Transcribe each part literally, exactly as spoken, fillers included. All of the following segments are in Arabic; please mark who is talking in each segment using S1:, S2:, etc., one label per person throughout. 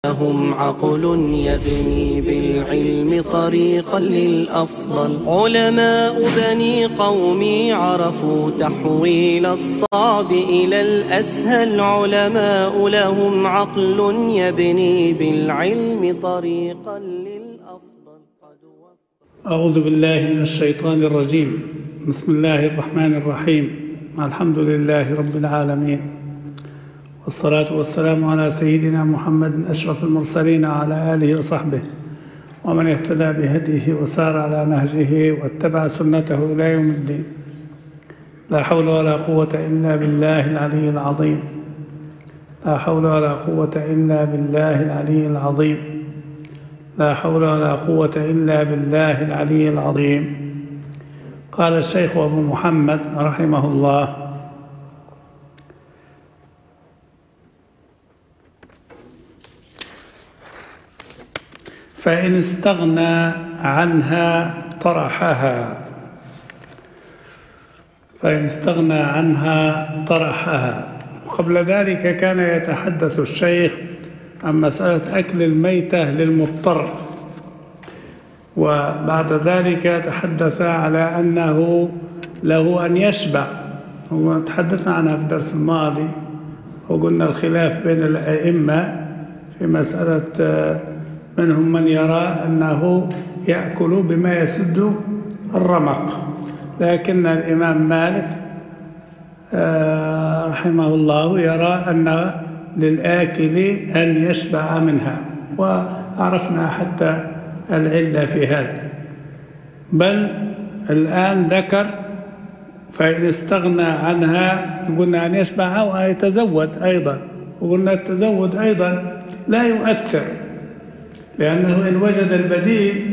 S1: لهم عقل يبني بالعلم طريقا للأفضل. علماء بني قومي عرفوا تحويل الصعب إلى الأسهل. علماء لهم عقل يبني بالعلم طريقا للأفضل.
S2: أعوذ بالله من الشيطان الرجيم. بسم الله الرحمن الرحيم. الحمد لله رب العالمين، والصلاة والسلام على سيدنا محمد أشرف المرسلين وعلى آله وصحبه ومن اهتدى بهديه وسار على نهجه واتبع سنته إلى يوم الدين. لا حول ولا قوة إلا بالله العلي العظيم. لا حول ولا قوة إلا بالله العلي العظيم. لا حول ولا قوة إلا بالله العلي العظيم. قال الشيخ أبو محمد رحمه الله: فإن استغنى عنها طرحها. فإن استغنى عنها طرحها. وقبل ذلك كان يتحدث الشيخ عن مسألة أكل الميتة للمضطر، وبعد ذلك تحدث على أنه له أن يشبع، وتحدثنا عنها في الدرس الماضي، وقلنا الخلاف بين الأئمة في مسألة منهم من يرى أنه يأكل بما يسد الرمق، لكن الإمام مالك رحمه الله يرى أن للآكل أن يشبع منها، وعرفنا حتى العلة في هذا. بل الآن ذكر فإن استغنى عنها، قلنا أن يشبع أو يتزود أيضا، وقلنا التزود أيضا لا يؤثر، لأنه إن وجد البديل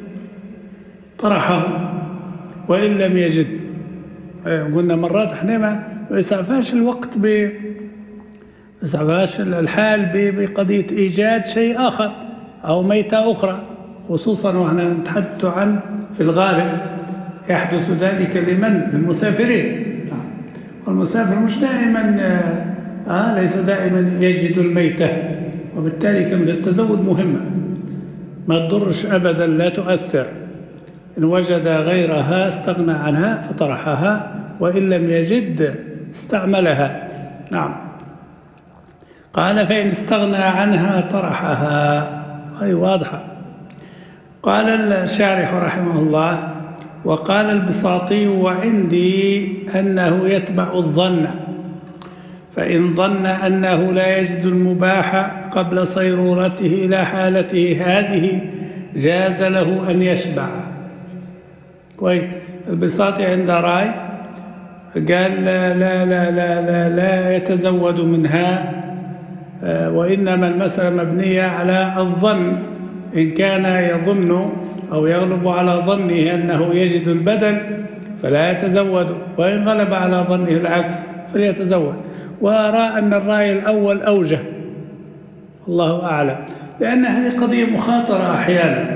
S2: طرحه وإن لم يجد. قلنا مرات احنا ما يسعفاش الوقت ب يسعفاش الحال بقضية إيجاد شيء آخر أو ميتة أخرى، خصوصا وإحنا نتحدث عن في الغالب يحدث ذلك لمن؟ للمسافرين. والمسافر مش دائما آه ليس دائما يجد الميتة، وبالتالي كلمة التزود مهمة، ما تضرش أبدا، لا تؤثر. إن وجد غيرها استغنى عنها فطرحها، وإن لم يجد استعملها. نعم. قال فإن استغنى عنها طرحها، أي واضحة. قال الشارح رحمه الله: وقال البساطي: وعندي أنه يتبع الظن، فإن ظن أنه لا يجد المباح قبل صيرورته إلى حالته هذه جاز له أن يشبع. كويس. البساطي عند رأي قال لا لا لا لا لا, لا يتزود منها، وإنما المسألة مبنية على الظن. إن كان يظن أو يغلب على ظنه أنه يجد البدل فلا يتزود، وإن غلب على ظنه العكس فليتزود. وأرى أن الرأي الأول أوجه، الله أعلم، لأن هذه قضية مخاطرة أحيانا،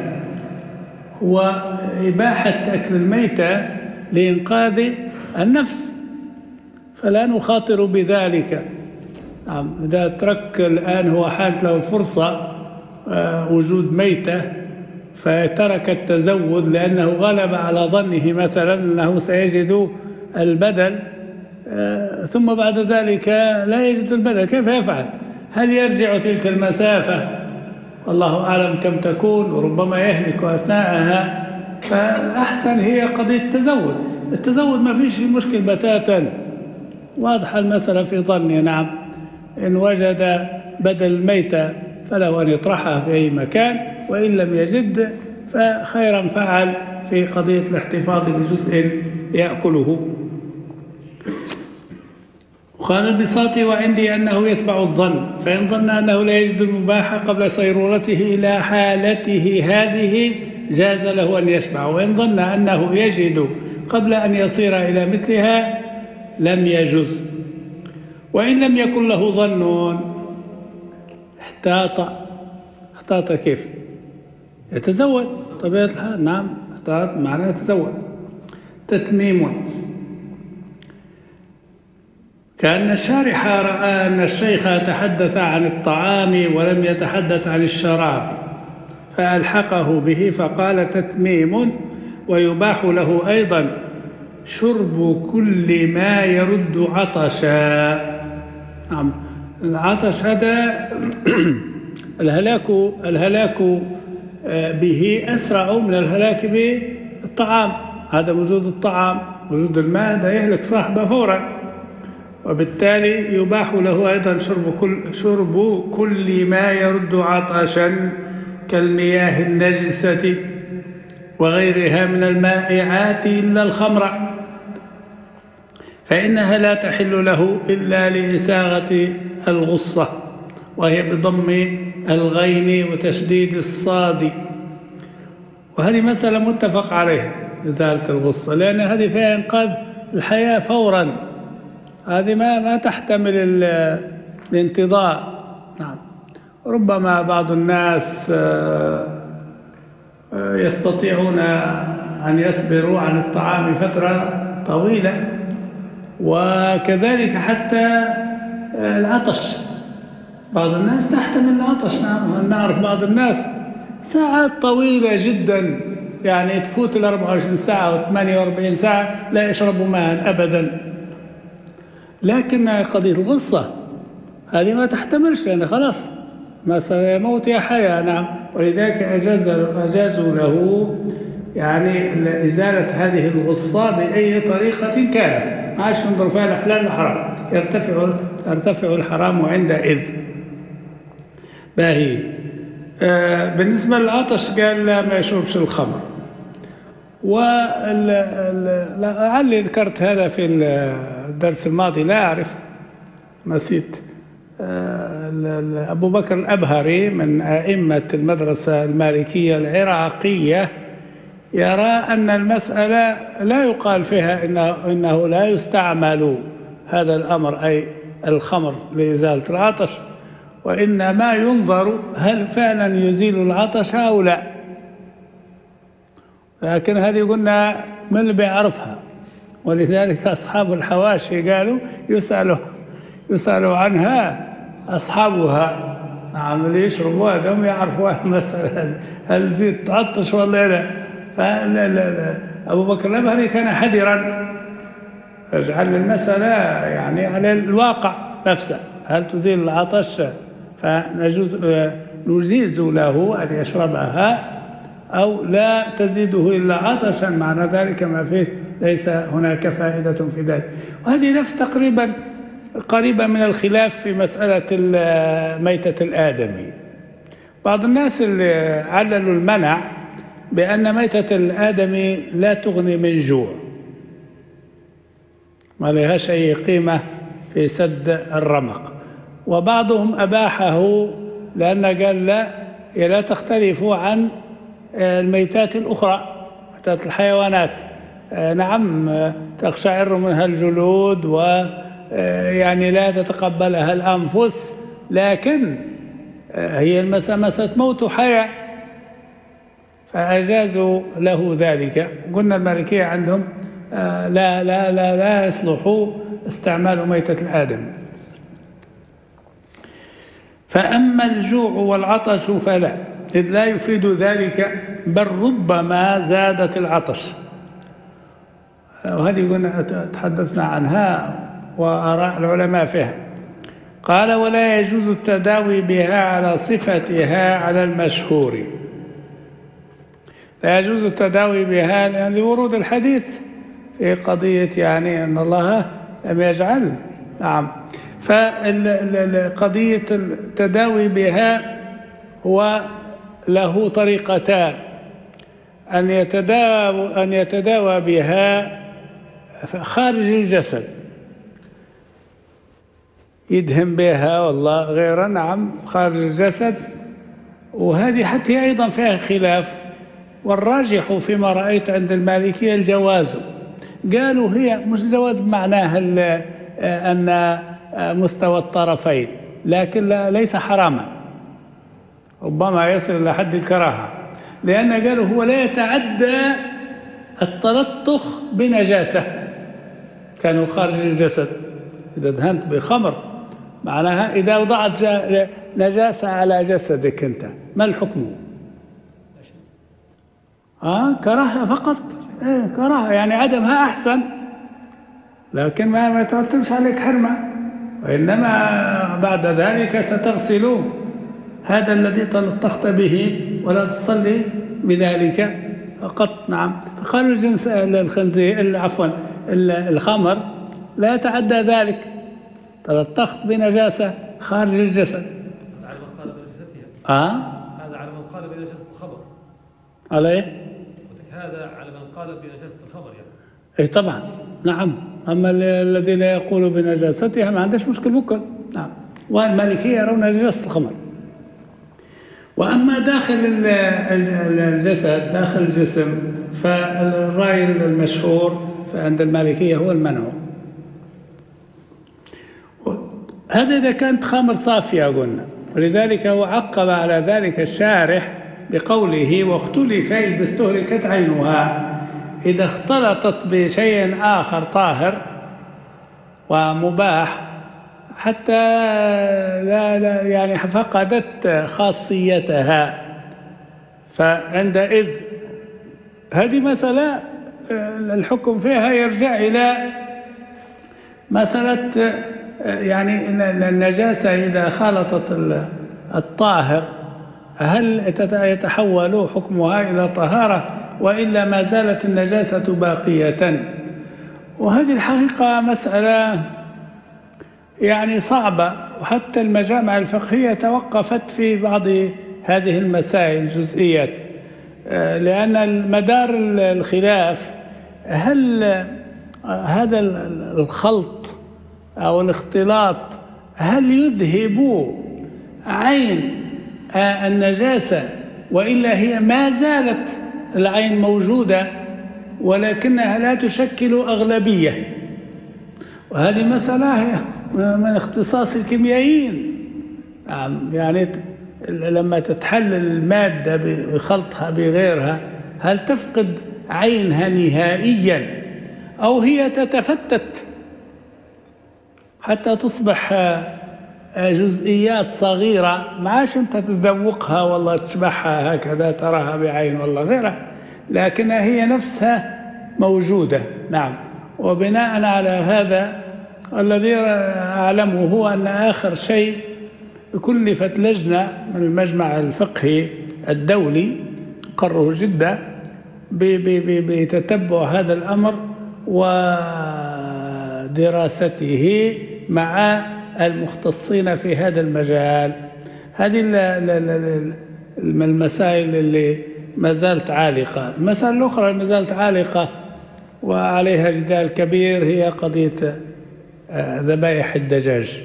S2: وإباحة أكل الميتة لإنقاذ النفس، فلا نخاطر بذلك. إذا ترك الآن هو حاج له فرصة وجود ميتة فترك التزود لأنه غلب على ظنه مثلا أنه سيجد البدل، ثم بعد ذلك لا يجد البدل، كيف يفعل؟ هل يرجع تلك المسافة؟ والله أعلم كم تكون، وربما يهلك أثناءها. فالأحسن هي قضية التزود. التزود ما فيش مشكل بتاتا، واضحة المسألة في ظني. نعم. إن وجد بدل الميتة فله أن يطرحها في أي مكان، وإن لم يجد فخيرا فعل في قضية الاحتفاظ بجزء يأكله. قال البساطي: وعندي أنه يتبع الظن، فإن ظن أنه لا يجد المباح قبل صيرورته إلى حالته هذه جاز له أن يشبع، وإن ظن أنه يجد قبل أن يصير إلى مثلها لم يجز. وإن لم يكن له ظن احتاط. احتاط كيف؟ يتزود طبيعة الحال. نعم. احتاط معناه يتزود. تتميم: كأن الشارح رأى أن الشيخ تحدث عن الطعام ولم يتحدث عن الشراب، فألحقه به فقال: تتميم، ويباح له أيضا شرب كل ما يرد عطشا. نعم، العطش هذا الهلاك الهلاك به أسرع من الهلاك بالطعام. هذا وجود الطعام، وجود الماء هذا يهلك صاحبه فورا، وبالتالي يباح له أيضا شرب كل, شرب كل ما يرد عطشا كالمياه النجسة وغيرها من المائعات إلا الخمر، فإنها لا تحل له إلا لإساغة الغصة، وهي بضم الغين وتشديد الصاد. وهذه مسألة متفق عليها، إزالة الغصة، لأن هذه فيها إنقاذ الحياة فورا، هذه ما ما تحتمل الانتظار. نعم، ربما بعض الناس يستطيعون أن يصبروا عن الطعام فترة طويلة، وكذلك حتى العطش، بعض الناس تحتمل العطش. نعم، نعرف بعض الناس ساعات طويلة جدا، يعني تفوت ال أربعة وعشرين ساعة أو ثمانية وأربعين ساعة لا يشربوا ماء أبدا. لكن قضية الغصة هذه ما تحتملش، لأن خلاص ما سيموت يا حياة. نعم، ولذلك أجاز أجازوا له يعني إزالة هذه الغصة بأي طريقة كانت، ما عادش ينظر فيها الحلال الحرام، يرتفع يرتفع الحرام عندئذ. باهي. آه بالنسبة للعطش قال لا، ما يشربش الخمر. ولعلي ذكرت هذا في الدرس الماضي، لا أعرف، نسيت. آه أبو بكر الأبهري من أئمة المدرسة المالكية العراقية يرى أن المسألة لا يقال فيها إنه, إنه لا يستعمل هذا الأمر، أي الخمر، لإزالة العطش، وإنما ينظر هل فعلا يزيل العطش أو لا. لكن هذه قلنا من اللي بيعرفها، ولذلك أصحاب الحواشي قالوا يسألوا يسألوا عنها أصحابها. نعم، اللي يشربوها دم يعرفوا المسألة، هل زيد تعطش ولا لا. فلا لا لا. أبو بكر الأبهري كان حذرا، يجعل المسألة يعني على الواقع نفسه، هل تزيل العطش، فنجوز نجيز له أن يشربها أو لا تزيده إلا عطشا، معنى ذلك ما فيه ليس هناك فائدة في ذلك. وهذه نفس تقريبا قريبة من الخلاف في مسألة ميتة الآدمي. بعض الناس اللي عللوا المنع بأن ميتة الآدمي لا تغني من جوع، ما لهاش أي قيمة في سد الرمق، وبعضهم أباحه لأن قال لا، هي لا تختلف عن الميتات الأخرى، ميتات الحيوانات. نعم، تقشعر منها الجلود ويعني لا تتقبلها الأنفس، لكن هي المسامسة موت حياة، فأجازوا له ذلك. قلنا المالكية عندهم لا لا لا لا يصلح استعمال ميتة الآدم. فأما الجوع والعطش فلا، إذ لا يفيد ذلك، بل ربما زادت العطش. وهذه قلنا تحدثنا عنها وآراء العلماء فيها. قال: ولا يجوز التداوي بها على صفتها على المشهور. لا يجوز التداوي بها لأن لورود الحديث في قضية يعني أن الله لم يجعل. نعم، فقضية التداوي بها هو له طريقتان: أن يتداوى أن يتداوى بها خارج الجسد، يدهن بها والله غيرها، نعم، خارج الجسد، وهذه حتى أيضا فيها خلاف، والراجح فيما رأيت عند المالكية الجواز. قالوا هي مش جواز بمعناها أن مستوى الطرفين، لكن ليس حراما، ربما يصل إلى حد الكراهة، لأن قالوا هو لا يتعدى التلطخ بنجاسة كانوا خارج الجسد، إذا دهنت بخمر معناها إذا وضعت نجاسة على جسدك أنت ما الحكم؟ آه كراهة فقط. إيه كراهة يعني عدمها أحسن، لكن ما ما يترتبش عليك حرمة، وإنما بعد ذلك ستغسل هذا الذي تلطخت به ولا تصلي بذلك فقط. نعم. فقالوا الجنس الخنزير عفوا الخمر لا يتعدى ذلك، تلطخت بنجاسة خارج الجسد.
S3: هذا على من قال بنجاستها.
S2: آه
S3: هذا على من قال بنجاسة الخمر.
S2: على إيه؟
S3: هذا على من قال بنجاسة الخمر يعني.
S2: إيه طبعا نعم. أما الذي لا يقول بنجاستها ما عندهش مشكل ممكن. نعم. والمالكية يرون نجاسة الخمر. وأما داخل الجسد داخل الجسم فالرأي المشهور عند المالكية هو المنع. هذا إذا كانت خمر صافية قلنا، ولذلك هو عقب على ذلك الشارح بقوله واختلف إذا استهلكت عينها، إذا اختلطت بشيء آخر طاهر ومباح حتى لا, لا يعني فقدت خاصيتها، فعندئذ هذه مسألة الحكم فيها يرجع إلى مسألة يعني النجاسة إذا خالطت الطاهر هل يتحول حكمها إلى طهارة وإلا ما زالت النجاسة باقية؟ وهذه الحقيقة مسألة يعني صعبة، وحتى المجامع الفقهية توقفت في بعض هذه المسائل الجزئيات، لأن المدار الخلاف هل هذا الخلط أو الاختلاط هل يذهب عين النجاسة وإلا هي ما زالت العين موجودة ولكنها لا تشكل أغلبية. وهذه مسألة من اختصاص الكيميائيين. يعني لما تتحلل المادة بخلطها بغيرها هل تفقد عينها نهائيا أو هي تتفتت حتى تصبح جزئيات صغيرة ما عادش أنت تذوقها والله تشبعها هكذا تراها بعين والله غيرها، لكنها هي نفسها موجودة. نعم. وبناء على هذا الذي أعلمه هو أن آخر شيء كلفت لجنة من المجمع الفقهي الدولي قره جدة بتتبع هذا الأمر ودراسته مع المختصين في هذا المجال. هذه المسائل اللي ما زالت عالقة. المسألة الأخرى ما زالت عالقة وعليها جدال كبير هي قضية ذبائح الدجاج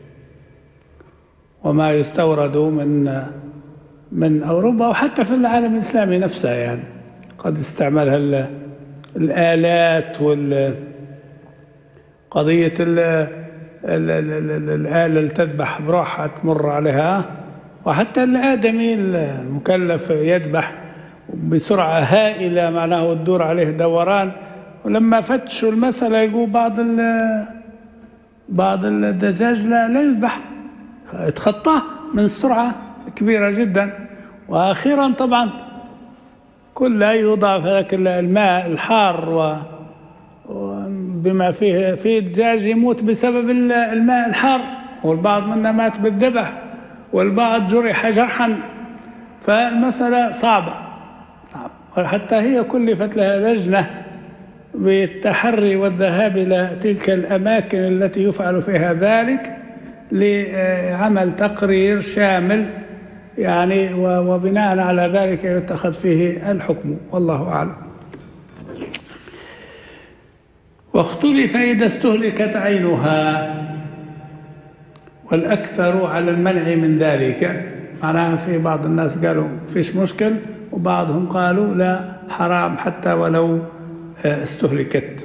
S2: وما يستورد من من أوروبا وحتى في العالم الإسلامي نفسه، يعني قد استعملها الآلات والقضية الآلة اللي تذبح بروحها تمر عليها، وحتى الآدمي المكلف يذبح بسرعة هائلة معناه تدور عليه دوران. ولما فتشوا المسألة يقول بعض بعض الدجاج لا, لا يذبح، يتخطاه من سرعة كبيرة جدا. وأخيرا طبعا كل يوضع في ذاك الماء الحار وبما فيه في دجاج يموت بسبب الماء الحار، والبعض منا مات بالذبح والبعض جرح جرحا. فالمسألة صعبة، وحتى هي كلفت لها لجنة بالتحري والذهاب إلى تلك الأماكن التي يفعل فيها ذلك لعمل تقرير شامل يعني، وبناء على ذلك يتخذ فيه الحكم، والله أعلم. واختلف إذا استهلكت عينها، والأكثر على المنع من ذلك. معناها في بعض الناس قالوا فيش مشكل، وبعضهم قالوا لا حرام حتى ولو استهلكت.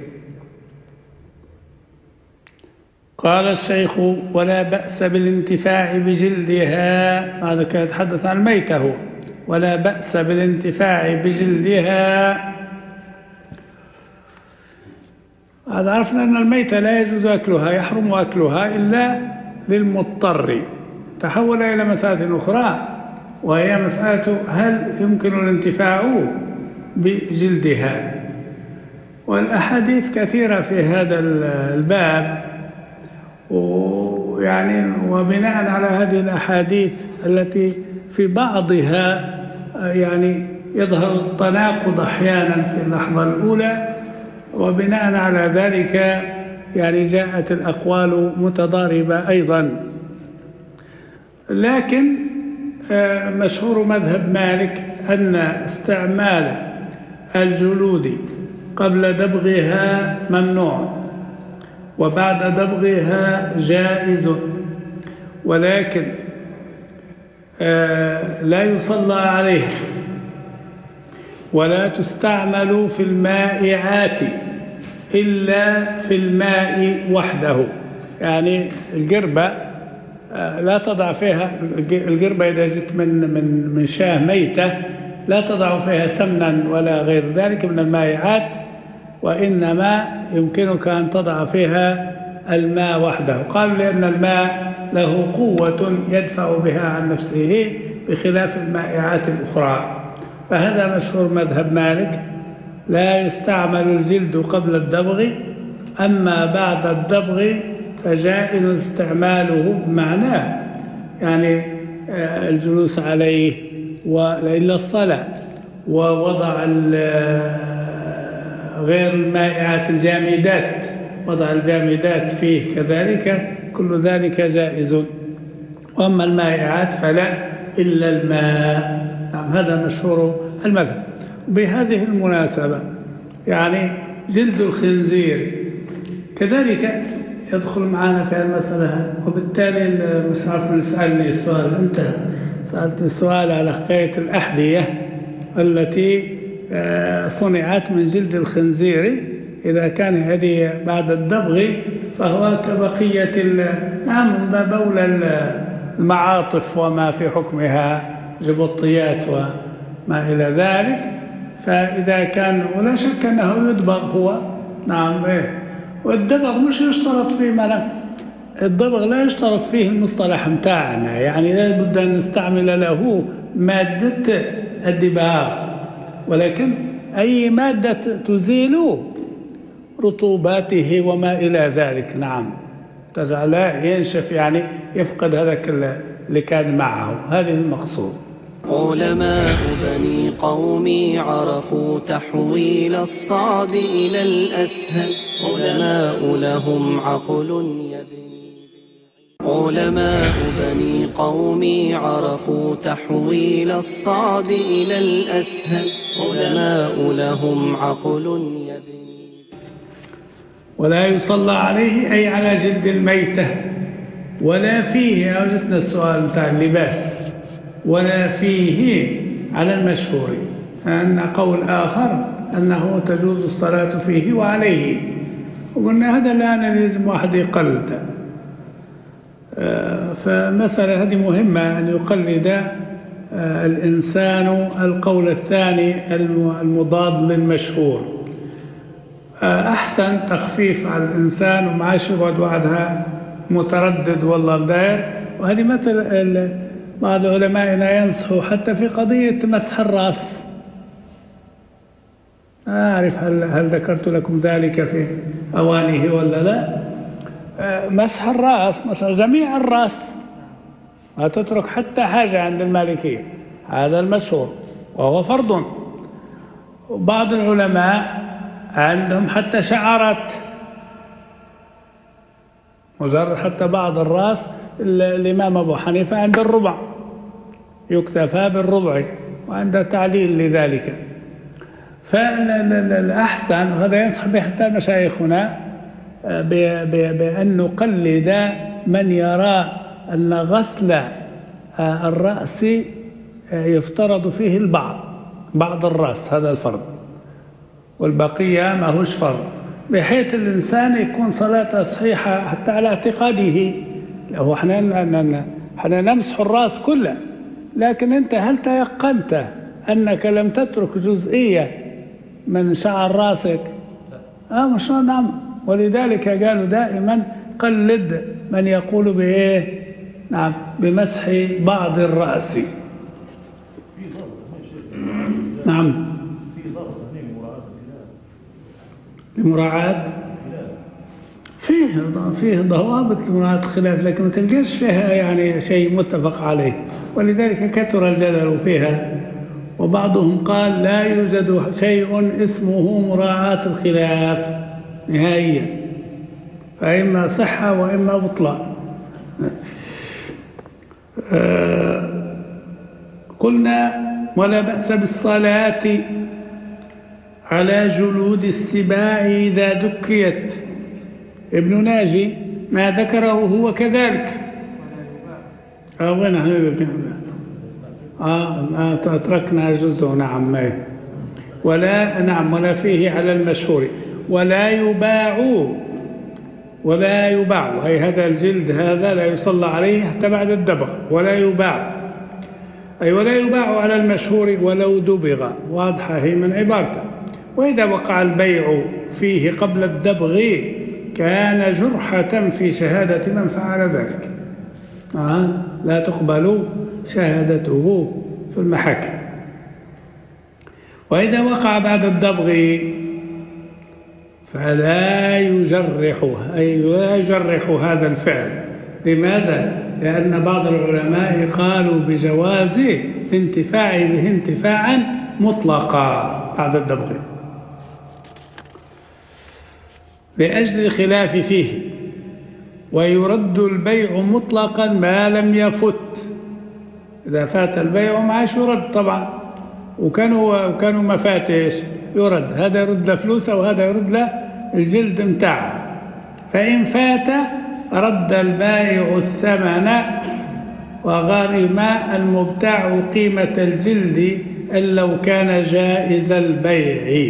S2: قال الشيخ ولا بأس بالانتفاع بجلدها، هذا كان يتحدث عن الميتة هو، ولا بأس بالانتفاع بجلدها. هذا عرفنا أن الميتة لا يجوز أكلها، يحرم أكلها إلا للمضطر. تحول إلى مسألة أخرى وهي مسألة هل يمكن الانتفاع بجلدها، والأحاديث كثيرة في هذا الباب، ويعني وبناء على هذه الأحاديث التي في بعضها يعني يظهر التناقض أحيانا في اللحظة الأولى، وبناء على ذلك يعني جاءت الأقوال متضاربة أيضا. لكن مشهور مذهب مالك أن استعمال الجلود قبل دبغها ممنوع وبعد دبغها جائز، ولكن لا يصلى عليها ولا تستعمل في المائعات إلا في الماء وحده. يعني القربة لا تضع فيها، القربة إذا جئت من من من شاه ميتة لا تضع فيها سمنا ولا غير ذلك من المائعات، وإنما يمكنك أن تضع فيها الماء وحده. قالوا لأن الماء له قوة يدفع بها عن نفسه بخلاف المائعات الأخرى. فهذا مشهور مذهب مالك، لا يستعمل الجلد قبل الدبغ، أما بعد الدبغ فجائز استعماله بمعناه، يعني الجلوس عليه وإلا الصلاة، ووضع غير المائعات الجامدات، وضع الجامدات فيه كذلك، كل ذلك جائز. وأما المائعات فلا إلا الماء. نعم هذا مشهور المذهب. بهذه المناسبة يعني جلد الخنزير كذلك يدخل معنا في المسألة، وبالتالي مش عارف من سألني السؤال، أنت سألتني سؤال على حكاية الأحذية التي صنعت من جلد الخنزير، إذا كان هذه بعد الدبغ فهو كبقية نعم من بول المعاطف وما في حكمها جبطيات وما إلى ذلك. فإذا كان ولا شك أنه يدبغ هو نعم إيه. والدبغ مش يشترط فيه ملا الدبغ لا يشترط فيه المصطلح متاعنا، يعني لا بد أن نستعمل له مادة الدباغ، ولكن أي مادة تزيل رطوباته وما إلى ذلك نعم تجعله ينشف، يعني يفقد هذاك اللي كان معه. هذه المقصود.
S1: علماء بني قومي عرفوا تحويل الصعب إلى الأسهل، علماء لهم عقل يبني علماء بني قومي عرفوا تحويل الصعب إلى الأسهل، علماء لهم عقل يبني.
S2: ولا يصلى عليه أي على جلد الميتة، ولا فيه، أوجدنا السؤال متاع اللباس، ولا فيه على المشهور، أن قول آخر أنه تجوز الصلاة فيه وعليه، وقلنا هذا لا لازم واحد يقلد. فمسألة هذه مهمة أن يقلد الإنسان القول الثاني المضاد للمشهور. أحسن تخفيف على الإنسان ومعاش يقعد وعدها متردد والله بداير. وهذه مثل بعض علمائنا ينصحوا حتى في قضية مسح الرأس. أعرف هل, هل ذكرت لكم ذلك في أوانه ولا لا. مسح الرأس، مسح جميع الرأس، ما تترك حتى حاجة عند المالكية، هذا المشهور وهو فرض. بعض العلماء عندهم حتى شعرات، مجرد حتى بعض الرأس. الإمام أبو حنيفة عند الربع يكتفى بالربع، وعنده تعليل لذلك. فالأحسن، وهذا ينصح به حتى مشايخنا، بأن نقلد من يرى أن غسل الرأس يفترض فيه البعض، بعض الرأس هذا الفرض، والبقية ما هوش فرض، بحيث الإنسان يكون صلاته صحيحة حتى على اعتقاده. هو احنا احنا نمسح الرأس كله، لكن أنت هل تيقنت أنك لم تترك جزئية من شعر رأسك؟ آه مش نعم ولذلك قالوا دائما قلد من يقول بإيه؟ نعم بمسح بعض الرأس. نعم لمراعاة فيه فيه ضوابط لمراعاة الخلاف، لكن ما تلقاش فيها يعني شيء متفق عليه، ولذلك كثر الجدل فيها. وبعضهم قال لا يوجد شيء اسمه مراعاة الخلاف نهائيا، فإما صحة وإما بطلان. آه قلنا ولا بأس بالصلاة على جلود السباع إذا دكيت. ابن ناجي ما ذكره هو كذلك. آه وين آه تركنا جزء. نعم ولا نعم ولا فيه على المشهور ولا يباع ولا يباع، أي هذا الجلد هذا لا يصلى عليه حتى بعد الدبغ. ولا يباع أي ولا يباع على المشهور ولو دبغ، واضحة هي من عبارته. وإذا وقع البيع فيه قبل الدبغ كان جرحة في شهادة من فعل ذلك. آه لا تقبل شهادته في المحاكم. وإذا وقع بعد الدبغ فلا يجرح، أي لا يجرح هذا الفعل. لماذا؟ لأن بعض العلماء قالوا بجواز الانتفاع به انتفاعا مطلقا بعد الدبغ لأجل الخلاف فيه. ويرد البيع مطلقا ما لم يفت. إذا فات البيع ما عادش يرد طبعا، وكانوا كانوا ما فاتش يرد، هذا يرد له فلوسه وهذا يرد له الجلد متاعه. فإن فات رد البائع الثمن وغرم المبتاع قيمة الجلد إن لو كان جائز البيع.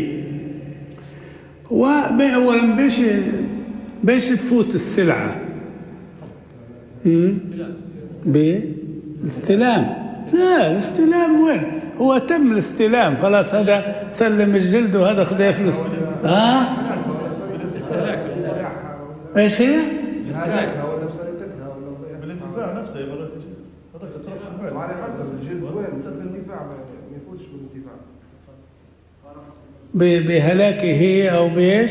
S2: وأولا بيش بيش تفوت السلعة بالاستلام. لا الاستلام وين؟ هو تم الاستلام خلاص، هذا سلم الجلد وهذا خذ فلوس. ها ايش هي؟
S4: هلاكها ولا بسرقتها ولا بالانتفاع نفسه يا مرات هذاك تصرف البال على حسب الجلد وين بالانتفاع ما يفوتش بالانتفاع
S2: بهلاكه او بايش؟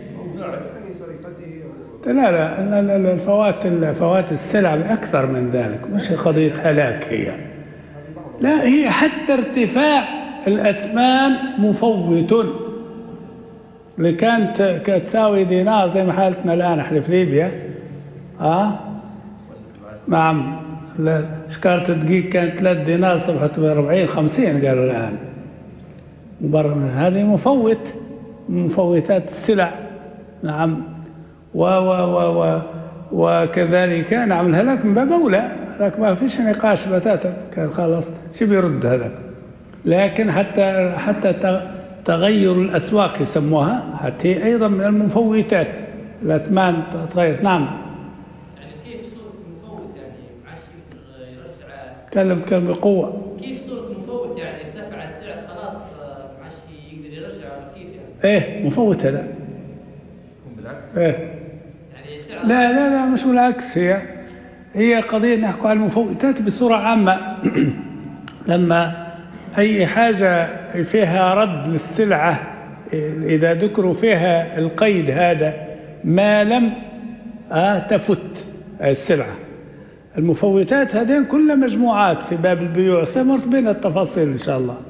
S2: لا لا الفوات الفوات السلع اكثر من ذلك، مش قضيه هلاك هي، لا هي حتى ارتفاع الاثمان مفوت. اللي كانت كانت تساوي دينار زي ما حالتنا الان احنا في ليبيا، اه نعم شكارة دقيق كانت ثلاث دينار صبحت ب أربعين خمسين قالوا الان. وبرا من هذه مفوت مفوتات السلع. نعم و و و و وكذلك نعم الهلاك من باب اولى، هلاك ما فيش نقاش بتاتا، كان خلاص شو بيرد هذا. لكن حتى حتى تغير الاسواق يسموها، حتى ايضا من المفوتات الاثمان تتغير. نعم
S5: يعني كيف صورة مفوت يعني معاش يرجع؟
S2: تكلم تكلم بقوه.
S5: كيف صورة مفوت يعني ارتفع السعر خلاص معاش يقدر يرجع ولا كيف يعني؟
S2: ايه مفوت هذا.
S5: بالعكس؟
S2: ايه
S5: يعني السعر
S2: لا لا لا مش بالعكس، هي هي قضيه نحكي عن المفوتات بصوره عامه. لما أي حاجة فيها رد للسلعة إذا ذكروا فيها القيد هذا ما لم آه تفت السلعة. المفوتات هذين كلها مجموعات في باب البيوع، سمرت بين التفاصيل إن شاء الله.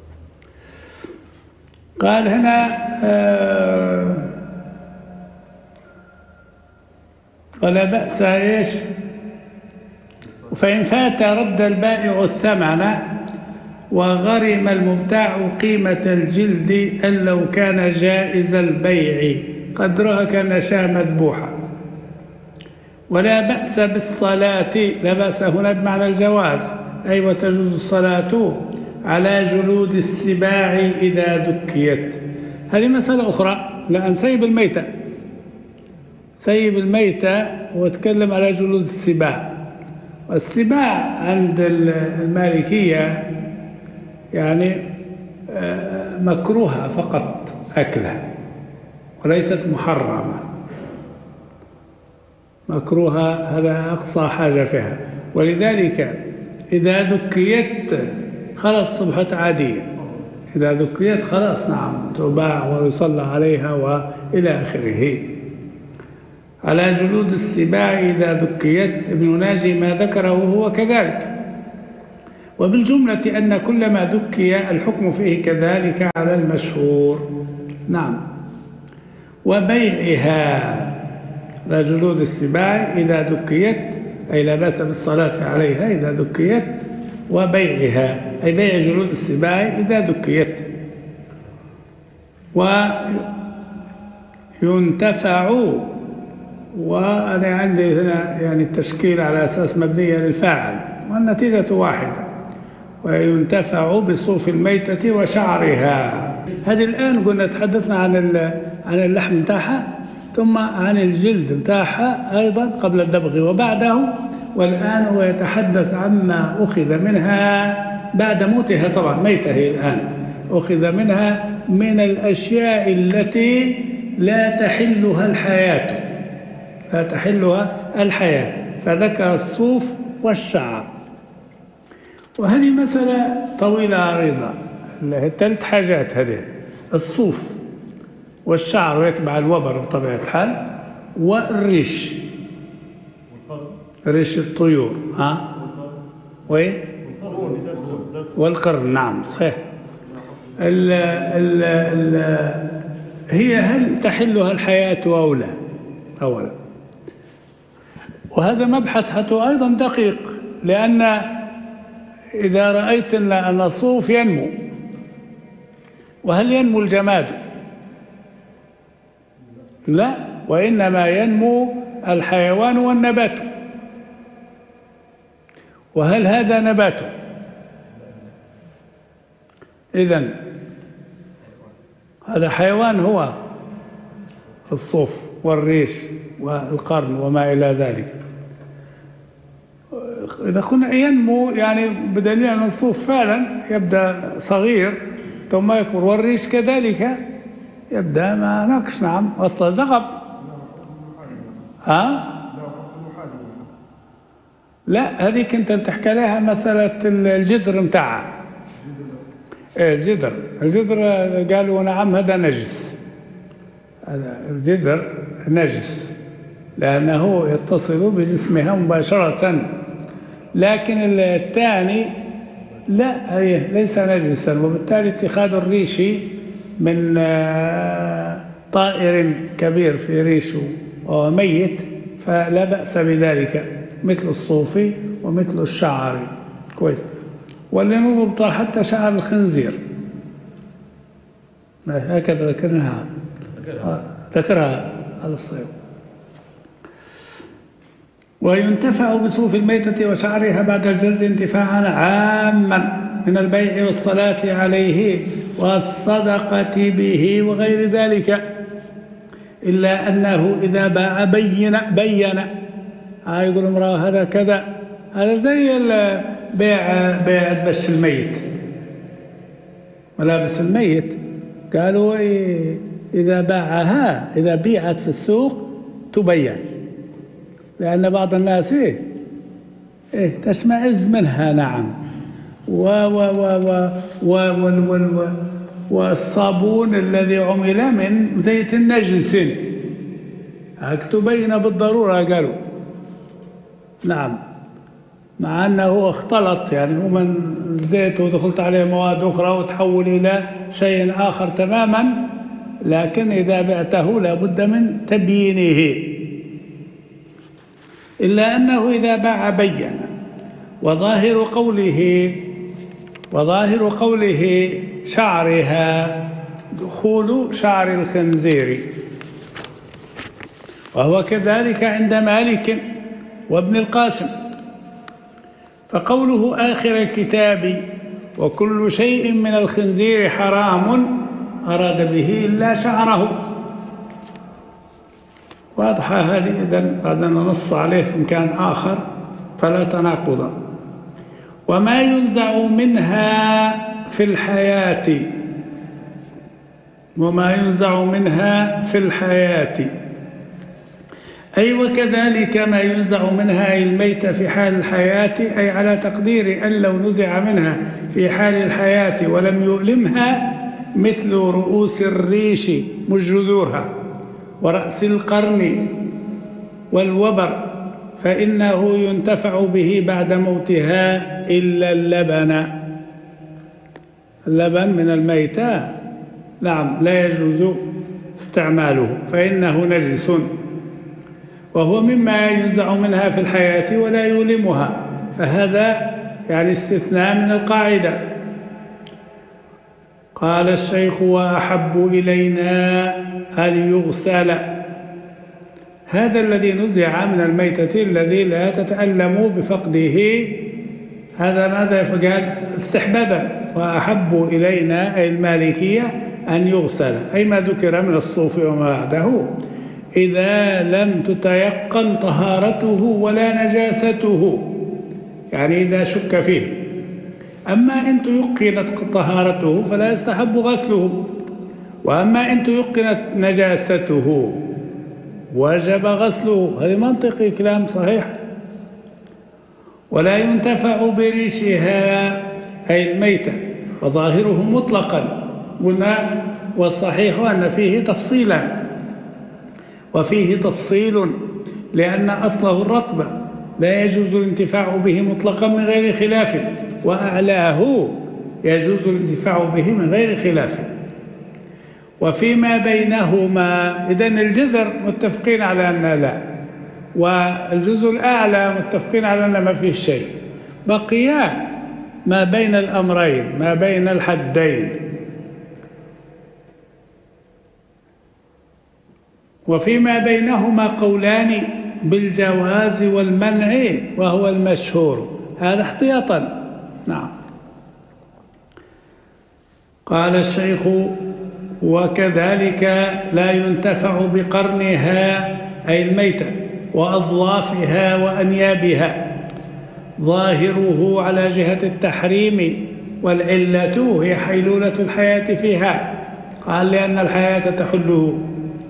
S2: قال هنا آه ولا بأس إيش؟ فإن فات رد البائع الثمن وغرم المبتاع قيمة الجلد أن لو كان جائز البيع قدرها كان شاة مذبوحة. ولا بأس بالصلاة، لا بأس هنا بمعنى الجواز، أي وتجوز الصلاة على جلود السباع إذا ذكيت. هذه مسألة أخرى، لأن سيب الميتة سيب الميتة وتكلم على جلود السباع. والسباع عند المالكية يعني مكروهة فقط أكلها وليست محرمة. مكروهة هذا أقصى حاجة فيها. ولذلك إذا ذكيت خلاص أصبحت عادية، إذا ذكيت خلاص نعم تباع ويصلى عليها وإلى آخره. على جلود السباع إذا ذكيت، ابن ناجي ما ذكره هو كذلك. وبالجملة أن كل ما ذكي الحكم فيه كذلك على المشهور. نعم. وبيعها على جلود السباع إذا ذكيت، أي لا بأس بالصلاة عليها إذا ذكيت، وبيعها أي بيع جلود السباع إذا ذكيت. وينتفع، وأنا عندي هنا يعني التشكيل على أساس مبنية للفاعل والنتيجة واحدة. وينتفع بصوف الميتة وشعرها. هذه الآن قلنا تحدثنا عن عن اللحم متاعها، ثم عن الجلد متاعها أيضا قبل الدبغ وبعده، والآن هو يتحدث عما أخذ منها بعد موتها. طبعا ميتة هي الآن، أخذ منها من الأشياء التي لا تحلها الحياة، لا تحلها الحياة، فذكر الصوف والشعر. وهذه مسألة طويلة عريضة. الثلاث حاجات هذه، الصوف والشعر ويتبع الوبر بطبيعة الحال، والريش، ريش الطيور، ها وإيه؟ والقرن. نعم صحيح. ال ال ال هي هل تحلها الحياة أو لا؟ أولا، وهذا مبحث حتى أيضا دقيق، لأن إذا رأيت أن الصوف ينمو، وهل ينمو الجماد؟ لا، وإنما ينمو الحيوان والنبات. وهل هذا نبات؟ إذن هذا حيوان هو الصوف والريش والقرن وما إلى ذلك. إذا كنا ينمو يعني بدليل أن الصوف فعلا يبدأ صغير ثم يكبر، والريش كذلك يبدأ ما نقش. نعم، أصل زغب. ها؟ لا، هذيك أنت تحكي لها مسألة الجذر متاعها. إيه الجذر، الجذر قالوا نعم هذا نجس، هذا الجذر نجس لأنه يتصل بجسمها مباشرة. لكن الثاني لا، هي ليس نجسا، وبالتالي اتخاذ الريش من طائر كبير في ريشه وهو ميت فلا بأس بذلك، مثل الصوف ومثل الشعر. كويس. واللي نضبط حتى شعر الخنزير هكذا ذكرناها، ذكرها على الصيغ. وينتفع بصوف الميتة وشعرها بعد الجز انتفاعا عاما من البيع والصلاة عليه والصدقة به وغير ذلك، إلا أنه إذا باع بين بين آه يقول امرأة هذا كذا، هذا زي بيع بيع دبش الميت، ملابس الميت. قالوا إيه إذا باعها، إذا بيعت في السوق تبين، لأن بعض الناس إيه إيه تشمئز منها. نعم. و و و و و و والصابون الذي عمل من زيت النجس هك تبين بالضرورة قالوا. نعم، مع أنه اختلط، يعني هو من الزيت ودخلت عليه مواد أخرى وتحول إلى شيء آخر تماما، لكن إذا بعته لابد من تبيينه. إلا أنه إذا باع بين. وظاهر قوله وظاهر قوله شعرها دخول شعر الخنزير، وهو كذلك عند مالك وابن القاسم. فقوله آخر الكتاب وكل شيء من الخنزير حرام أراد به إلا شعره. واضحة هذه. إذن بعد أن نص عليه في مكان آخر فلا تناقض. وما ينزع منها في الحياة وما ينزع منها في الحياة أي وكذلك ما ينزع منها أي الميتة في حال الحياة، أي على تقدير أن لو نزع منها في حال الحياة ولم يؤلمها، مثل رؤوس الريش مش جذورها ورأس القرن والوبر، فإنه ينتفع به بعد موتها إلا اللبن. اللبن من الميتة نعم لا يجوز استعماله فإنه نجس، وهو مما ينزع منها في الحياة ولا يؤلمها، فهذا يعني استثناء من القاعدة. قال الشيخ: وأحب إلينا أن يغسل. هذا الذي نزع من الميتة الذي لا تتألم بفقده، هذا ماذا فقال؟ استحبابا. وأحب إلينا أي المالكية أن يغسل، أي ما ذكر من الصوف وما بعده، إذا لم تتيقن طهارته ولا نجاسته، يعني إذا شك فيه. أما إن تيقنت طهارته فلا يستحب غسله، وأما إن تيقنت نجاسته وجب غسله. هذا منطقي، كلام صحيح. ولا ينتفع بريشها أي الميتة، وظاهره مطلقا. قلنا والصحيح أن فيه تفصيلا، وفيه تفصيل لأن أصله الرطبة لا يجوز الانتفاع به مطلقا من غير خلاف، وأعلاه يجوز الانتفاع به من غير خلاف. وفيما بينهما إذن الجذر متفقين على أن لا، والجزء الأعلى متفقين على أن ما فيه شيء. بقي ما بين الأمرين، ما بين الحدين. وفيما بينهما قولان بالجواز والمنع، وهو المشهور، هذا احتياطا. نعم. قال الشيخ: وكذلك لا ينتفع بقرنها أي الميتة وأظلافها وأنيابها، ظاهره على جهة التحريم، والعلة هي حيلولة الحياة فيها. قال: لأن الحياة تحله.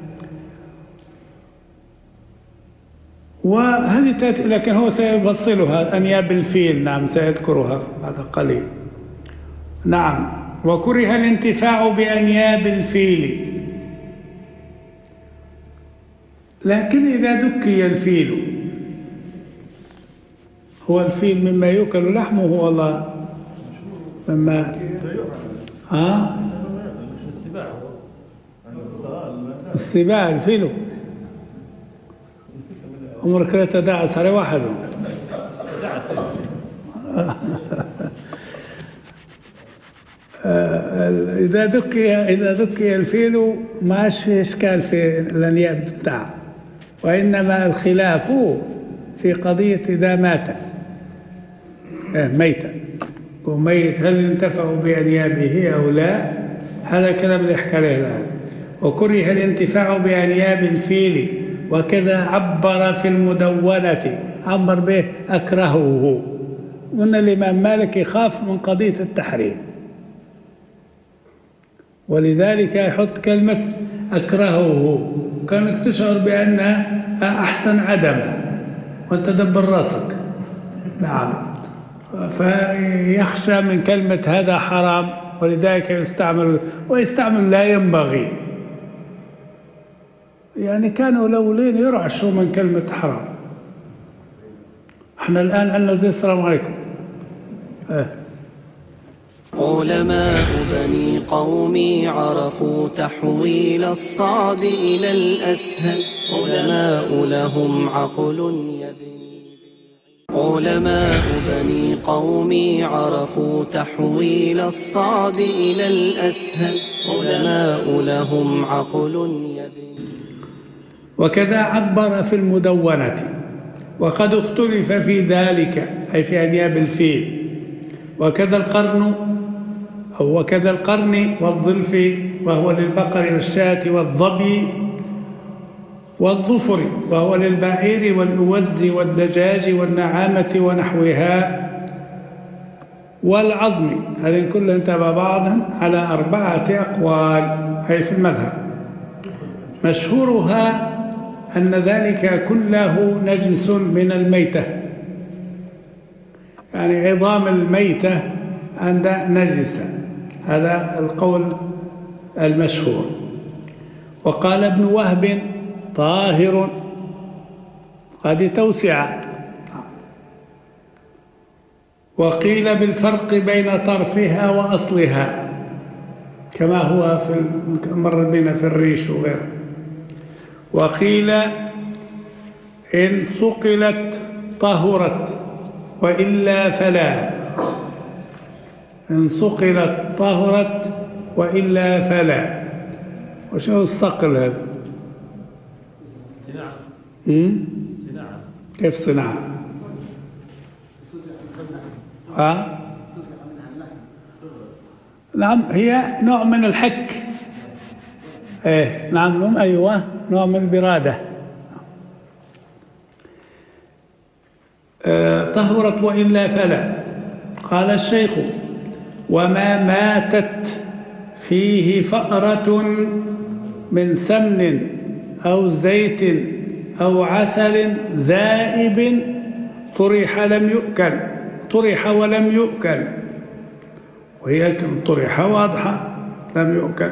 S2: وهذه تأتي، لكن هو سيفصلها. أنياب الفيل نعم سيذكرها بعد قليل. نعم. وكره الانتفاع بأنياب الفيل، لكن إذا ذكي الفيل، هو الفيل مما يؤكل لحمه والله مما ها السباع الفيل عمرك لا تدعس على واحد. إذا ذكي إذا ذكي الفيل ماشي إشكال في الأنياب بتاعه، وإنما الخلاف في قضية إذا مات ميتا وميت هل ينتفع بأنيابه أو لا. هذا كلام اللي يحكي عليه الآن. وكره الانتفاع بأنياب الفيل، وكذا عبر في المدونة، عبر به أكرهه. قلنا الإمام مالك يخاف من قضية التحريم، ولذلك يحط كلمة أكرهه، كانك تشعر بأنها أحسن عدمه وأنت دبر راسك. نعم. فيخشى من كلمة هذا حرام، ولذلك يستعمل ويستعمل لا ينبغي. يعني كانوا الأولين يرعشوا من كلمة حرام. احنا الآن عندنا زي السلام عليكم. اه.
S1: علماء بني قومي عرفوا تحويل الصعب إلى الأسهل، علماء لهم عقل يبني. علماء بني قومي عرفوا تحويل الصعب إلى الأسهل، علماء لهم عقل يبني.
S2: وكذا عبر في المدونة، وقد اختلف في ذلك أي في أنياب الفيل. وكذا القرن أو وكذا القرن والظلف، وهو للبقر والشاة والظبي، والظفر وهو للبعير والأوز والدجاج والنعامة ونحوها، والعظم. هذه كلها تبع بعضها على أربعة أقوال أي في المذهب. مشهورها أن ذلك كله نجس من الميتة، يعني عظام الميتة عند نجسة، هذا القول المشهور. وقال ابن وهب طاهر، هذه توسعة. وقيل بالفرق بين طرفها وأصلها كما هو في مر بنا في الريش وغيره. وقيل إن صقلت طهرت وإلا فلا، إن صقلت طهرت وإلا فلا. وشنو الصقل هذا؟
S3: صناعة.
S2: امم
S3: صناعة.
S2: كيف صناعة؟ ها؟ نعم، هي نوع من الحك. ايه نعم، نعم ايوه، نوع من البرادة. آه طهرت وإلا فلا. قال الشيخ: وما ماتت فيه فأرة من سمن أو زيت أو عسل ذائب طرح لم يؤكل، طرح ولم يؤكل، وهي طرح واضحة لم يؤكل.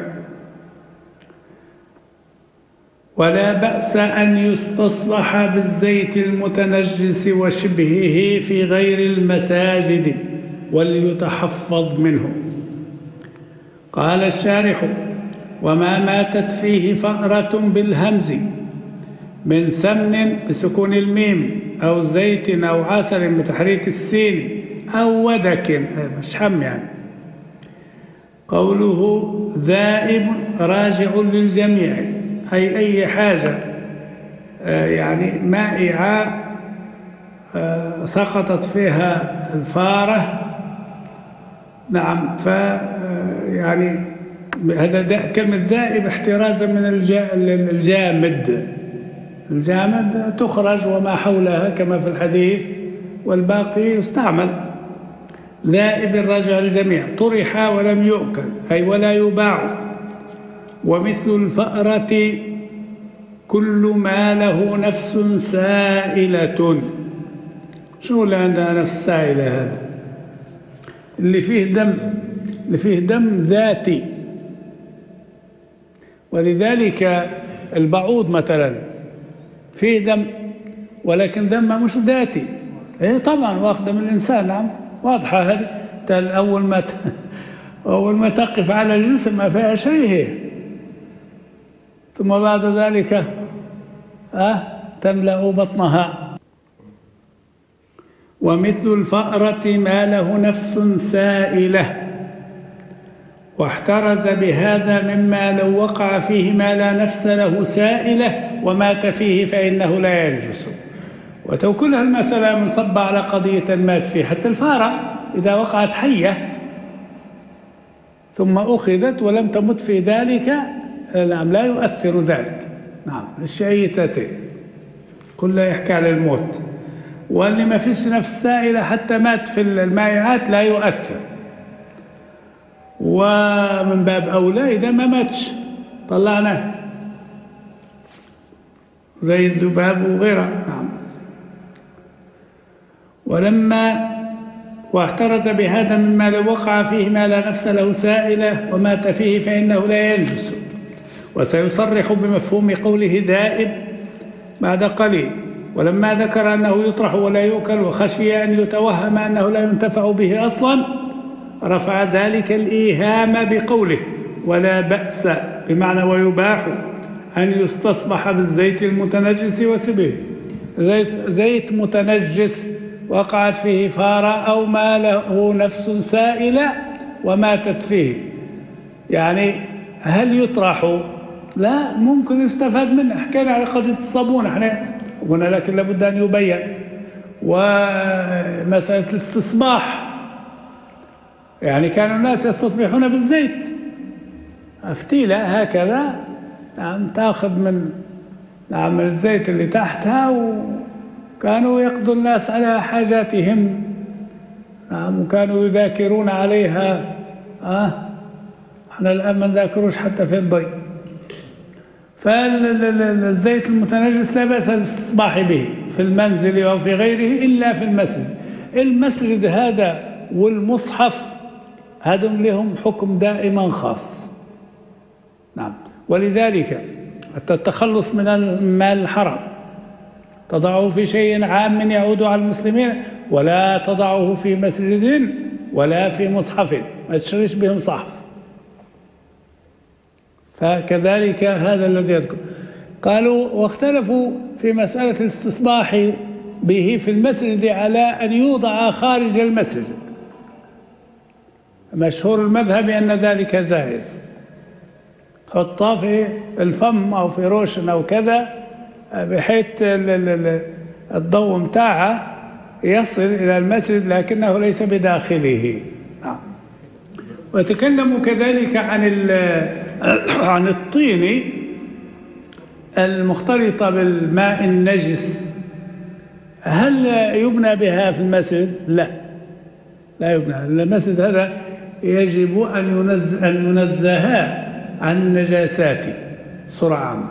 S2: ولا بأس أن يستصبح بالزيت المتنجس وشبهه في غير المساجد وليتحفظ منه. قال الشارح: وما ماتت فيه فأرة بالهمز من سمن بسكون الميم أو زيت أو عسل بتحريك السين أو ودك، مش حم يعني. قوله ذائب راجع للجميع، أي أي حاجة يعني مائعة سقطت فيها الفارة. نعم، ف يعني هذا كلمة ذائب احترازا من الجامد. الجامد تخرج وما حولها كما في الحديث، والباقي يستعمل. ذائب الرجع الجميع، طرح ولم يؤكل أي ولا يباع. ومثل الفأرة كل ما له نفس سائلة. شو اللي عندها نفس سائلة؟ هذا اللي فيه دم، اللي فيه دم ذاتي. ولذلك البعوض مثلا فيه دم، ولكن دمه مش ذاتي. ايه طبعا واخده من الانسان. نعم واضحه هذه. اول ما ت... اول ما تقف على الجسم ما فيها شيء هي، ثم بعد ذلك أه تملأ بطنها. ومثل الفأرة ما له نفس سائلة، واحترز بهذا مما لو وقع فيه ما لا نفس له سائلة ومات فيه فإنه لا ينجس. وتوكلها المسألة منصبة على قضية مات فيه. حتى الفارة إذا وقعت حية ثم أخذت ولم تمت في ذلك، نعم لا يؤثر ذلك. نعم الشيتتين كلها يحكي على الموت. واللي ما فيش نفس سائلة حتى مات في المائعات لا يؤثر. ومن باب أولى إذا ما ماتش طلعناه زي الذباب وغيره. نعم. ولما واحترز بهذا مما لو وقع فيه ما لا نفس له سائلة ومات فيه فإنه لا ينجس. وسيصرح بمفهوم قوله ذائب بعد قليل. ولما ذكر أنه يطرح ولا يؤكل وخشي أن يتوهم أنه لا ينتفع به أصلا، رفع ذلك الإيهام بقوله ولا بأس بمعنى ويباح أن يستصبح بالزيت المتنجس وسبه. زيت, زيت متنجس وقعت فيه فارة أو ما له نفس سائلة وماتت فيه، يعني هل يطرح؟ لا، ممكن يستفاد منه. حكينا على قضية الصابون احنا قلنا لكن لابد أن يبين. ومسألة الاستصباح، يعني كانوا الناس يستصبحون بالزيت، أفتيلة هكذا، نعم تأخذ من نعم الزيت اللي تحتها، وكانوا يقضوا الناس على حاجاتهم. نعم وكانوا يذاكرون عليها. آه احنا الآن ما نذاكروش حتى في الضي. فالزيت المتنجس لا بأس بالاستصباح به في المنزل أو في غيره إلا في المسجد. المسجد هذا والمصحف هذا لهم حكم دائما خاص. نعم. ولذلك حتى التخلص من المال الحرام تضعه في شيء عام يعود على المسلمين، ولا تضعه في مسجد ولا في مصحف، ما تشتريش به مصحف. فكذلك هذا الذي يذكر. قالوا واختلفوا في مسألة الاستصباح به في المسجد على أن يوضع خارج المسجد. مشهور المذهب أن ذلك جائز، حطه في الفم أو في روشن أو كذا بحيث الضوء متاعه يصل إلى المسجد لكنه ليس بداخله. نعم. وتكلموا كذلك عن عن الطين المختلطة بالماء النجس، هل يبنى بها في المسجد؟ لا، لا يبنى. المسجد هذا يجب أن ينزه, أن ينزه عن النجاسات بصورة عامة.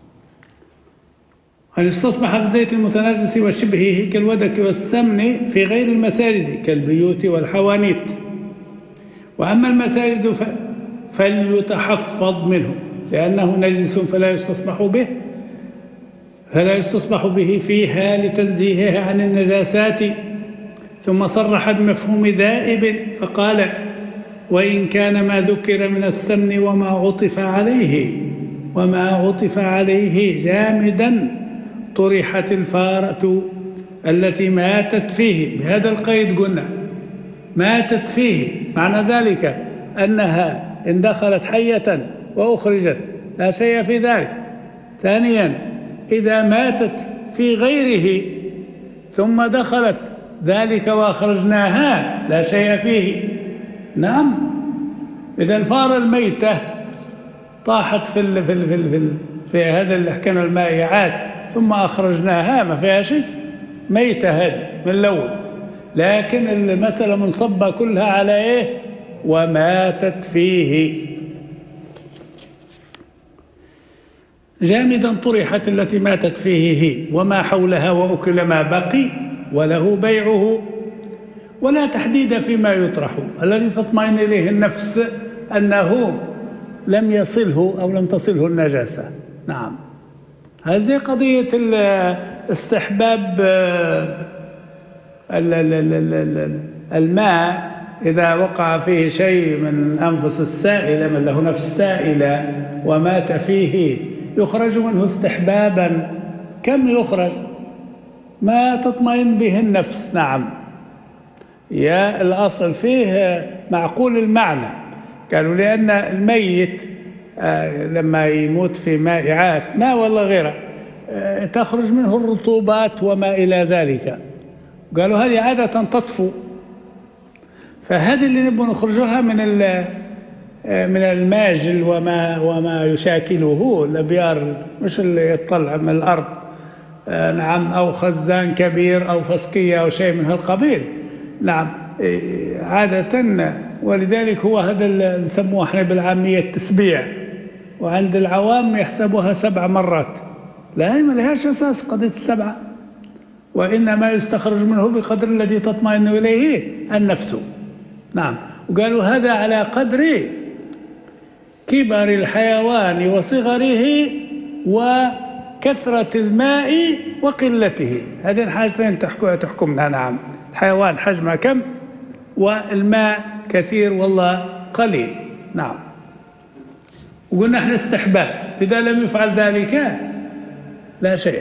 S2: أن يستصبح بالزيت المتنجس وشبهه كالودك والسمن في غير المساجد كالبيوت والحوانيت. وأما المساجد فليتحفظ منه لأنه نجس فلا يستصبح به فلا يستصبح به فيها لتنزيهها عن النجاسات. ثم صرح بمفهوم ذائب فقال: وإن كان ما ذكر من السمن وما عطف عليه وما عطف عليه جامدا طرحت الفارة التي ماتت فيه. بهذا القيد قلنا ماتت فيه، معنى ذلك أنها إن دخلت حية وأخرجت لا شيء في ذلك. ثانيا إذا ماتت في غيره ثم دخلت ذلك وأخرجناها لا شيء فيه. نعم. إذا الفارة الميتة طاحت في ال في ال في, ال في, ال في هذا اللي حكينا المائعات ثم أخرجناها ما فيها شيء، ميتة هذه من الأول. لكن المسألة منصبة كلها على إيه؟ وماتت فيه. جامدا طرحت التي ماتت فيه هي وما حولها وأكل ما بقي وله بيعه ولا تحديد فيما يطرح الذي تطمئن إليه النفس أنه لم يصله أو لم تصله النجاسة. نعم. هذه قضية استحباب الماء إذا وقع فيه شيء من أنفس السائلة من له نفس سائلة ومات فيه يخرج منه استحبابا. كم يخرج؟ ما تطمئن به النفس. نعم. يا الأصل فيه معقول المعنى. قالوا لأن الميت لما يموت في مائعات ماء ولا غيره تخرج منه الرطوبات وما إلى ذلك. قالوا هذه عادة تطفو، فهذه اللي نبغى نخرجها من من الماجل وما وما يشاكله الأبيار، مش اللي يطلع من الأرض. نعم. أو خزان كبير أو فسقية أو شيء من هالقبيل. نعم. عادة. ولذلك هو هذا اللي نسموه احنا بالعامية التسبيع، وعند العوام يحسبوها سبع مرات. لا، ما لهاش أساس قضية السبعة، وإنما يستخرج منه بقدر الذي تطمئن إليه النفس. نعم. وقالوا هذا على قدر كبر الحيوان وصغره وكثرة الماء وقلته. هذه الحاجتين تحكمنا. نعم. الحيوان حجمه كم والماء كثير والله قليل. نعم. وقلنا احنا استحباب، إذا لم يفعل ذلك لا شيء.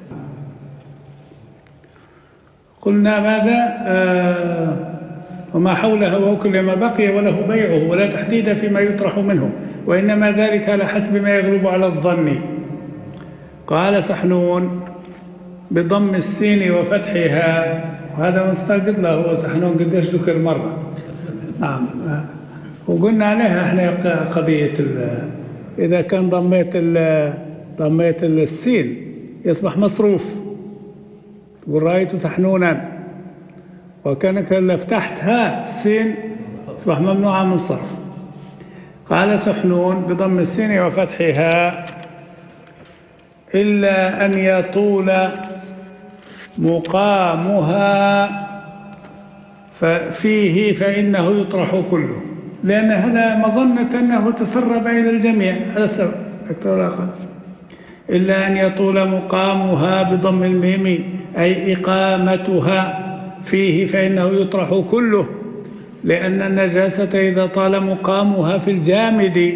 S2: قلنا ماذا؟ آه وما حولها وأكل ما بقي وله بيعه ولا تحديد فيما يطرح منه وإنما ذلك على حسب ما يغلب على الظن. قال سحنون بضم السين وفتحها، وهذا مستقد له هو سحنون قديش ذكر مرة. نعم. وقلنا عليها احنا قضية إذا كان ضميت ضميت السين يصبح مصروف، تقول رأيت سحنونا، وكانك لو فتحتها السين يصبح ممنوعة من الصرف. قال سحنون بضم السين وفتحها إلا أن يطول مقامها فيه فإنه يطرح كله، لأن هذا مظنة أنه تسرب إلى الجميع، هذا السبب أكثر ولا أقل. إلا أن يطول مقامها بضم الميم أي إقامتها فيه فإنه يطرح كله، لأن النجاسة إذا طال مقامها في الجامد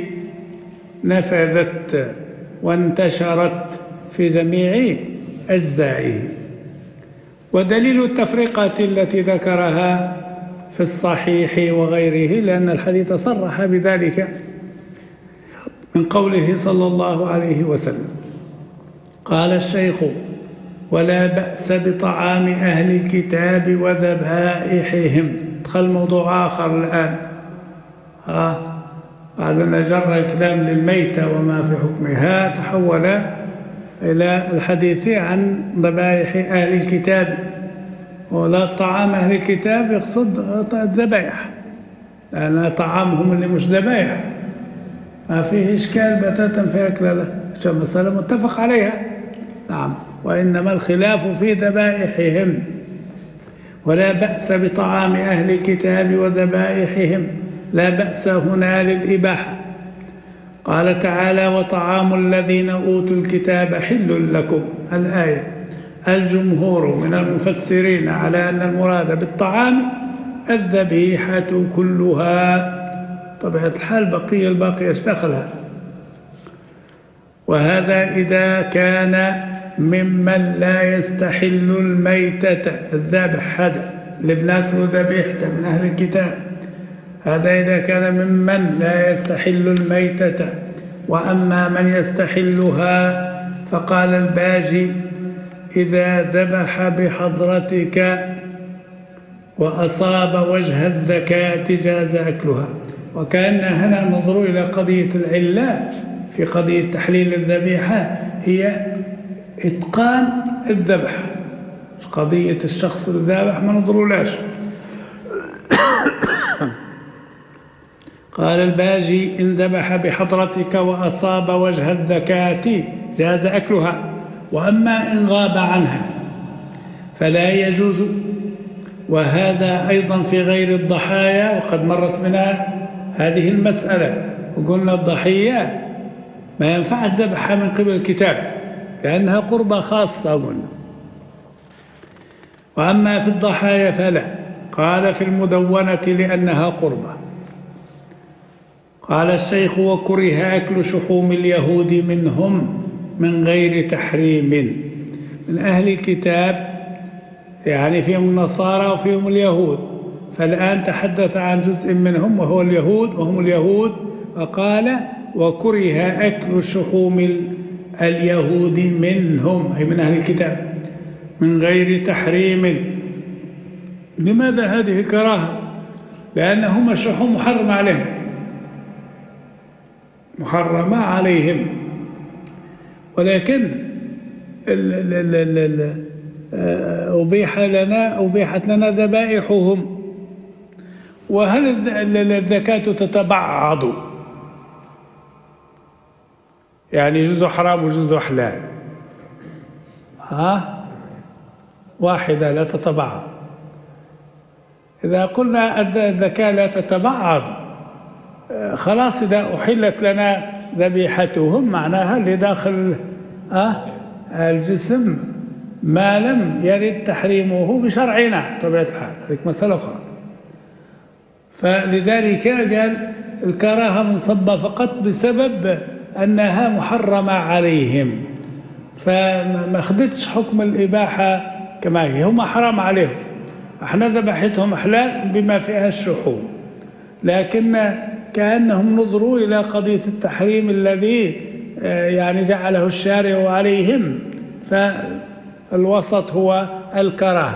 S2: نفذت وانتشرت في جميع أجزائه. ودليل التفرقة التي ذكرها في الصحيح وغيره، لأن الحديث صرح بذلك من قوله صلى الله عليه وسلم. قال الشيخ: ولا بأس بطعام أهل الكتاب وذبائحهم. دخل موضوع آخر الآن، آه بعد أن جر الكلام للميتة وما في حكمها تحول إلى الحديث عن ذبائح أهل الكتاب. ولا طعام أهل الكتاب يقصد الذبائح، لأن طعامهم اللي مش ذبائح ما فيه إشكال بتاتا في أكل مسألة متفق عليها. نعم، وإنما الخلاف في ذبائحهم. ولا بأس بطعام أهل الكتاب وذبائحهم، لا بأس هنا للإباحة. قال تعالى: وطعام الذين أوتوا الكتاب حل لكم، الآية. الجمهور من المفسرين على أن المراد بالطعام الذبيحة كلها، طبيعة الحال بقية الباقي يشتغلها. وهذا إذا كان ممن لا يستحل الميتة، الذابح هذا اللي بناكله ذبيحته من أهل الكتاب، هذا إذا كان ممن لا يستحل الميتة. وأما من يستحلها فقال الباجي: إذا ذبح بحضرتك وأصاب وجه الذكاة جاز أكلها. وكأن هنا ننظر إلى قضية العلة في قضية تحليل الذبيحة هي إتقان الذبح، قضية الشخص الذابح ما ننظرلاش. قال الباجي: إن ذبح بحضرتك وأصاب وجه الذكاة جاز أكلها، وأما إن غاب عنها فلا يجوز. وهذا أيضا في غير الضحايا، وقد مرت بنا هذه المسألة وقلنا الضحية ما ينفعش ذبحها من قبل الكتاب لأنها قربة خاصة قلنا. وأما في الضحايا فلا. قال في المدونة: لأنها قربة. قال الشيخ: وكره أكل شحوم اليهود منهم من غير تحريم. من أهل الكتاب يعني فيهم النصارى وفيهم اليهود، فالآن تحدث عن جزء منهم وهو اليهود وهم اليهود، وقال: وكره أكل شحوم اليهود منهم، أي من أهل الكتاب، من غير تحريم. لماذا هذه الكراهة؟ لأنهم الشحوم محرمة عليهم، محرمة عليهم، ولكن ال ال ال ال أبيح لنا أبيحت لنا ذبائحهم. وهل الذكاة تتبعض؟ يعني جزء حرام وجزء حلال، ها واحدة لا تتبعض. إذا قلنا الذكاة لا تتبعض خلاص إذا أحلت لنا ذبيحتهم معناها اللي داخل أه الجسم ما لم يرد تحريمه بشرعنا طبيعة الحال، هذه مسألة أخرى. فلذلك قال الكراهة منصبة فقط بسبب أنها محرمة عليهم، فما أخذتش حكم الإباحة كما هي، هم حرام عليهم، احنا ذبحتهم حلال بما فيها الشحوم، لكن كأنهم نظروا إلى قضية التحريم الذي يعني جعله الشارع عليهم، فالوسط هو الكراهة.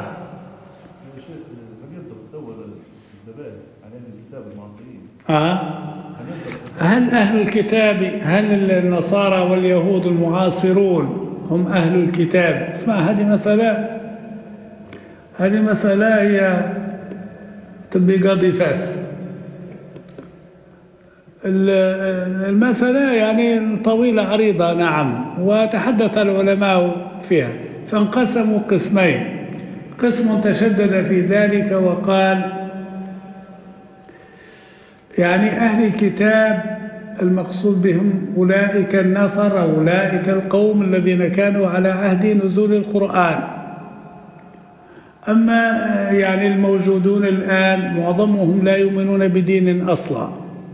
S2: آه. هل أهل الكتاب، هل النصارى واليهود المعاصرون هم أهل الكتاب؟ اسمع، هذه مسألة هذه مسألة هي تبي قاضي فاس. المسألة يعني طويلة عريضة نعم، وتحدث العلماء فيها فانقسموا قسمين. قسم تشدد في ذلك وقال يعني أهل الكتاب المقصود بهم أولئك النفر، أولئك القوم الذين كانوا على عهد نزول القرآن. أما يعني الموجودون الآن معظمهم لا يؤمنون بدين أصلا،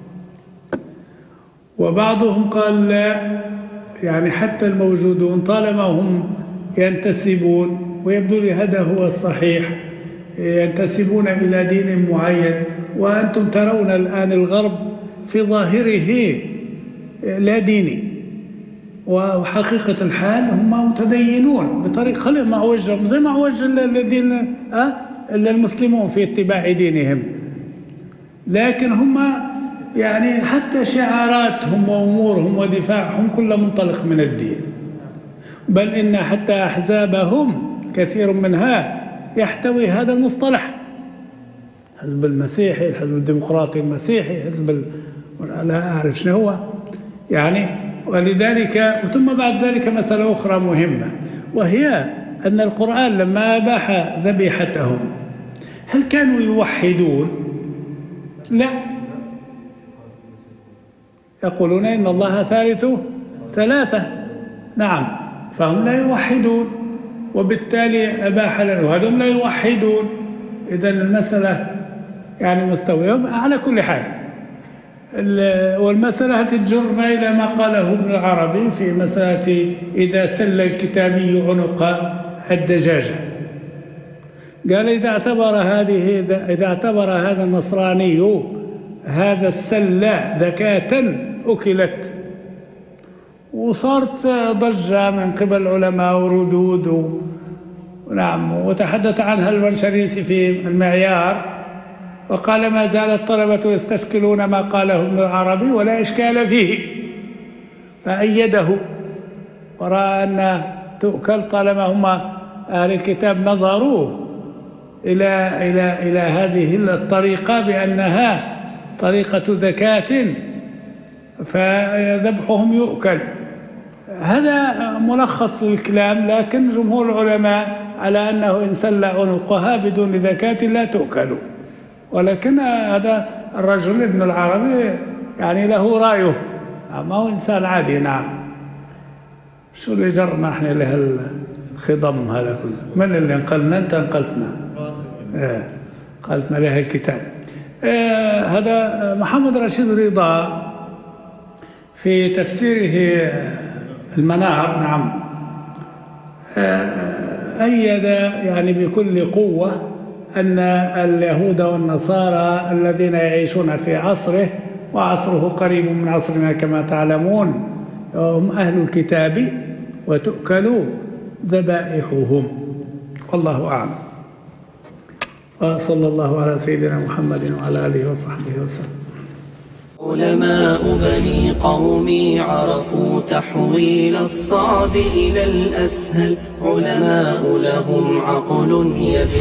S2: وبعضهم قال لا، يعني حتى الموجودون طالما هم ينتسبون، ويبدو لي هذا هو الصحيح، ينتسبون إلى دين معين، وأنتم ترون الآن الغرب في ظاهره لا ديني، وحقيقة الحال هم متدينون بطريقة خلق معوجهم زي معوج الدين أه؟ المسلمون في اتباع دينهم، لكن هم يعني حتى شعاراتهم وأمورهم ودفاعهم كله منطلق من الدين، بل إن حتى أحزابهم كثير منها يحتوي هذا المصطلح، حزب المسيحي، الحزب الديمقراطي المسيحي، حزب ال... لا أعرف شنو هو يعني. ولذلك ثم بعد ذلك مسألة أخرى مهمة، وهي أن القرآن لما أباح ذبيحتهم هل كانوا يوحدون؟ لا، يقولون إن الله ثالث ثلاثة، نعم، فهم لا يوحدون، وبالتالي أباح لنا، وهذم لا يوحدون. إذن المسألة يعني مستوية على كل حال. والمسألة تجرنا إلى ما قاله ابن العربي في مسألة إذا سل الكتابي عنق الدجاجة. قال إذا اعتبر هذه إذا اعتبر هذا النصراني هذا السل ذكاة أكلت، وصارت ضجة من قبل العلماء وردود، نعم، وتحدث عنها المنشريسي في المعيار، وقال ما زال الطلبة يستشكلون ما قاله ابن العربي ولا إشكال فيه، فأيده ورأى أن تؤكل طالما هم أهل الكتاب نظروا إلى إلى إلى هذه الطريقة بأنها طريقة ذكاة فذبحهم يؤكل. هذا ملخص للكلام، لكن جمهور العلماء على أنه إن سل عنقها بدون ذكاة لا تؤكل، ولكن هذا الرجل ابن العربي يعني له رأيه، ما هو إنسان عادي. نعم، شو اللي جرنا احنا له الخضم هذا كله؟ من اللي انقلنا؟ انت انقلتنا، اه قلتنا له الكتاب. اه هذا محمد رشيد رضا في تفسيره المنار، نعم، اه أيد يعني بكل قوة أن اليهود والنصارى الذين يعيشون في عصره، وعصره قريب من عصرنا كما تعلمون، هم أهل الكتاب وتؤكل ذبائحهم، والله أعلم. وصلى الله على سيدنا محمد وعلى آله وصحبه وسلم.
S1: علماء بني قومي عرفوا تحويل الصعب إلى الأسهل، علماء لهم عقل يبني